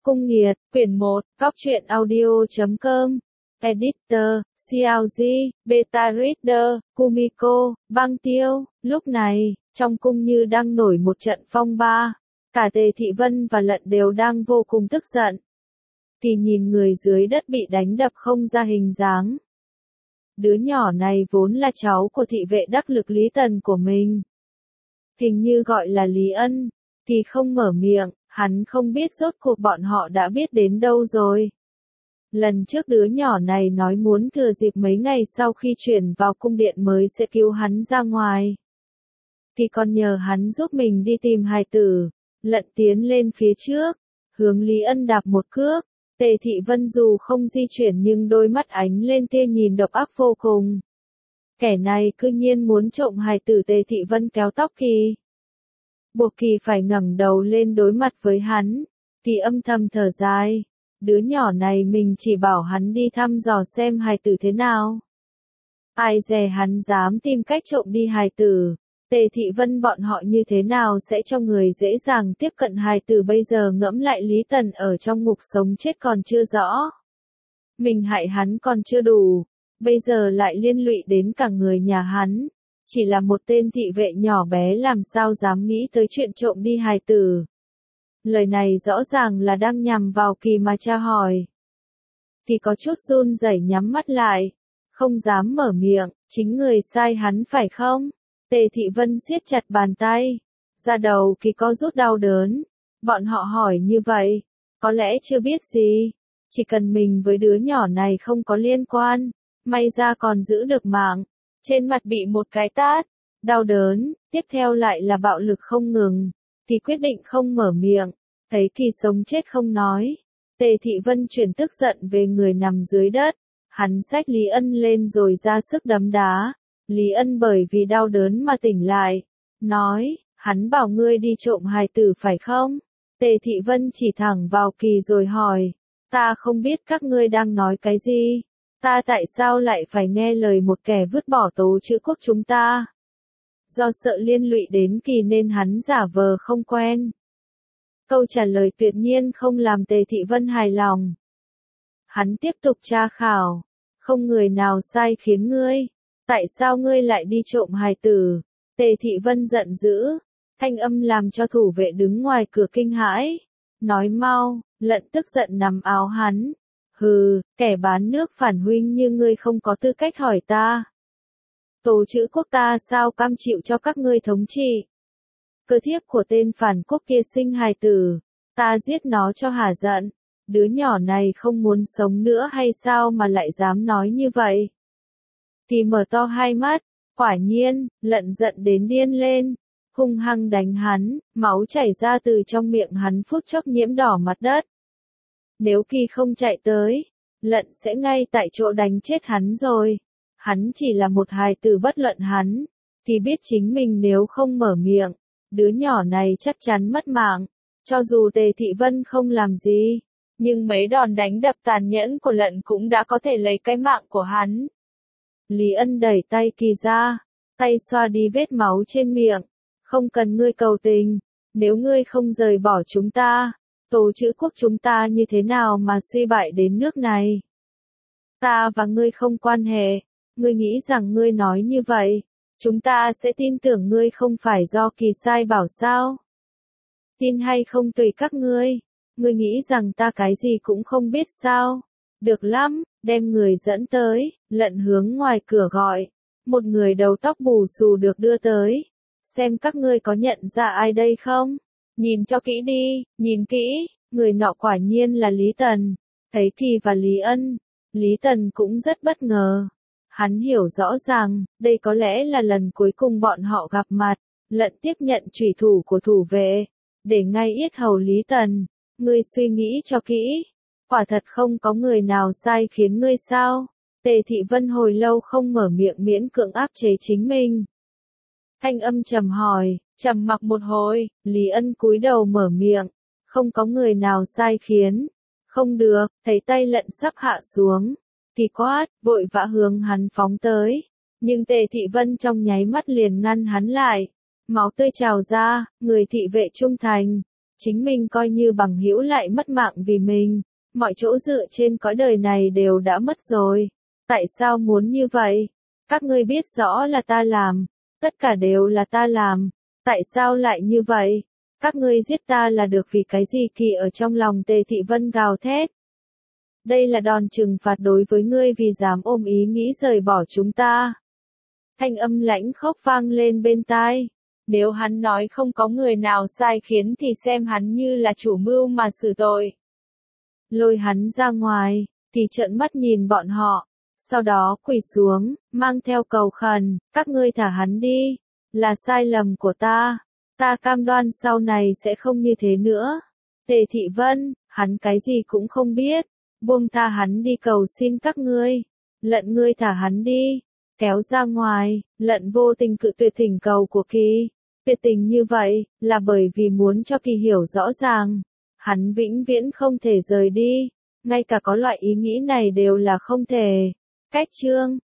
Cung Nghiệt, quyển 1, Góc truyện audio.com, Editor, CLG, Beta Reader, Kumiko, Băng Tiêu. Lúc này, trong cung như đang nổi một trận phong ba. Cả Tề Thị Vân và Lận đều đang vô cùng tức giận. Thì nhìn người dưới đất bị đánh đập không ra hình dáng. Đứa nhỏ này vốn là cháu của thị vệ đắc lực Lý Tần của mình. Hình như gọi là Lý Ân, thì không mở miệng, hắn không biết rốt cuộc bọn họ đã biết đến đâu rồi. Lần trước đứa nhỏ này nói muốn thừa dịp mấy ngày sau khi chuyển vào cung điện mới sẽ cứu hắn ra ngoài. Thì còn nhờ hắn giúp mình đi tìm hài tử. Lận tiến lên phía trước, hướng Lý Ân đạp một cước. Tề Thị Vân dù không di chuyển nhưng đôi mắt ánh lên tia nhìn độc ác vô cùng. Kẻ này cư nhiên muốn trộm hài tử. Tề Thị Vân kéo tóc Kỳ. Buộc Kỳ phải ngẩng đầu lên đối mặt với hắn. Kỳ âm thầm thở dài. Đứa nhỏ này mình chỉ bảo hắn đi thăm dò xem hài tử thế nào. Ai dè hắn dám tìm cách trộm đi hài tử. Tề Thị Vân bọn họ như thế nào sẽ cho người dễ dàng tiếp cận hài tử. Bây giờ ngẫm lại Lý Tần ở trong ngục sống chết còn chưa rõ. Mình hại hắn còn chưa đủ. Bây giờ lại liên lụy đến cả người nhà hắn. Chỉ là một tên thị vệ nhỏ bé làm sao dám nghĩ tới chuyện trộm đi hài tử. Lời này rõ ràng là đang nhằm vào Kỳ mà tra hỏi. Thì có chút run rẩy nhắm mắt lại. Không dám mở miệng, chính người sai hắn phải không? Tề Thị Vân siết chặt bàn tay. Da đầu Kỳ có rút đau đớn. Bọn họ hỏi như vậy. Có lẽ chưa biết gì. Chỉ cần mình với đứa nhỏ này không có liên quan. May ra còn giữ được mạng. Trên mặt bị một cái tát. Đau đớn. Tiếp theo lại là bạo lực không ngừng. Thì quyết định không mở miệng. Thấy Kỳ sống chết không nói. Tề Thị Vân chuyển tức giận về người nằm dưới đất. Hắn xách Lý Ân lên rồi ra sức đấm đá. Lý Ân bởi vì đau đớn mà tỉnh lại. Nói, hắn bảo ngươi đi trộm hài tử phải không? Tề Thị Vân chỉ thẳng vào Kỳ rồi hỏi. Ta không biết các ngươi đang nói cái gì. Ta tại sao lại phải nghe lời một kẻ vứt bỏ Tố Trữ Quốc chúng ta? Do sợ liên lụy đến Kỳ nên hắn giả vờ không quen. Câu trả lời tuyệt nhiên không làm Tề Thị Vân hài lòng. Hắn tiếp tục tra khảo. Không người nào sai khiến ngươi. Tại sao ngươi lại đi trộm hài tử? Tề Thị Vân giận dữ. Thanh âm làm cho thủ vệ đứng ngoài cửa kinh hãi. Nói mau. Lận tức giận nắm áo hắn. Hừ, kẻ bán nước phản huynh như ngươi không có tư cách hỏi ta. Tố Trữ Quốc ta sao cam chịu cho các ngươi thống trị? Cơ thiếp của tên phản quốc kia sinh hài tử. Ta giết nó cho hả giận. Đứa nhỏ này không muốn sống nữa hay sao mà lại dám nói như vậy? Thì mở to hai mắt. Quả nhiên, Lận giận đến điên lên. Hung hăng đánh hắn. Máu chảy ra từ trong miệng hắn phút chốc nhiễm đỏ mặt đất. Nếu Kỳ không chạy tới, Lận sẽ ngay tại chỗ đánh chết hắn rồi. Hắn chỉ là một hài tử, bất luận hắn thì biết chính mình nếu không mở miệng, đứa nhỏ này chắc chắn mất mạng. Cho dù Tề Thị Vân không làm gì, nhưng mấy đòn đánh đập tàn nhẫn của Lận cũng đã có thể lấy cái mạng của hắn. Lý Ân đẩy tay Kỳ ra, tay xoa đi vết máu trên miệng. Không cần ngươi cầu tình, nếu ngươi không rời bỏ chúng ta, Tố Trữ Quốc chúng ta như thế nào mà suy bại đến nước này? Ta và ngươi không quan hệ. Ngươi nghĩ rằng ngươi nói như vậy, chúng ta sẽ tin tưởng ngươi không phải do Kỳ sai bảo sao? Tin hay không tùy các ngươi. Ngươi nghĩ rằng ta cái gì cũng không biết sao? Được lắm, đem người dẫn tới. Lận hướng ngoài cửa gọi. Một người đầu tóc bù xù được đưa tới. Xem các ngươi có nhận ra ai đây không? Nhìn cho kỹ đi, nhìn kỹ. Người nọ quả nhiên là Lý Tần. Thấy Kỳ và Lý Ân, Lý Tần cũng rất bất ngờ. Hắn hiểu rõ ràng, đây có lẽ là lần cuối cùng bọn họ gặp mặt. Lận tiếp nhận chủy thủ của thủ vệ, để ngay yết hầu Lý Tần. Ngươi suy nghĩ cho kỹ. Quả thật không có người nào sai khiến ngươi sao? Tề Thị Vân hồi lâu không mở miệng, miễn cưỡng áp chế chính mình. Thanh âm trầm hỏi, trầm mặc một hồi, Lý Ân cúi đầu mở miệng. Không có người nào sai khiến. Không được, thấy tay Lận sắp hạ xuống. Thì quát, vội vã hướng hắn phóng tới. Nhưng Tề Thị Vân trong nháy mắt liền ngăn hắn lại. Máu tươi trào ra, người thị vệ trung thành. chính mình coi như bằng hữu lại mất mạng vì mình, mọi chỗ dựa trên cõi đời này đều đã mất rồi. Tại sao muốn như vậy? Các ngươi biết rõ là ta làm, tất cả đều là ta làm, tại sao lại như vậy? Các ngươi giết ta là được vì cái gì? Kỳ ở trong lòng Tề Thị Vân gào thét. Đây là đòn trừng phạt đối với ngươi vì dám ôm ý nghĩ rời bỏ chúng ta. Thanh âm lãnh khốc vang lên bên tai. Nếu hắn nói không có người nào sai khiến thì xem hắn như là chủ mưu mà xử tội. Lôi hắn ra ngoài, thì trợn mắt nhìn bọn họ. Sau đó quỳ xuống, mang theo cầu khẩn, các ngươi thả hắn đi. Là sai lầm của ta. Ta cam đoan sau này sẽ không như thế nữa. Tề Thị Vân, hắn cái gì cũng không biết. Buông tha hắn đi cầu xin các ngươi. Lận ngươi thả hắn đi. Kéo ra ngoài, Lận vô tình cự tuyệt thỉnh cầu của Kỳ. Tuyệt tình như vậy, là bởi vì muốn cho Kỳ hiểu rõ ràng. Hắn vĩnh viễn không thể rời đi. Ngay cả có loại ý nghĩ này đều là không thể. Cách chương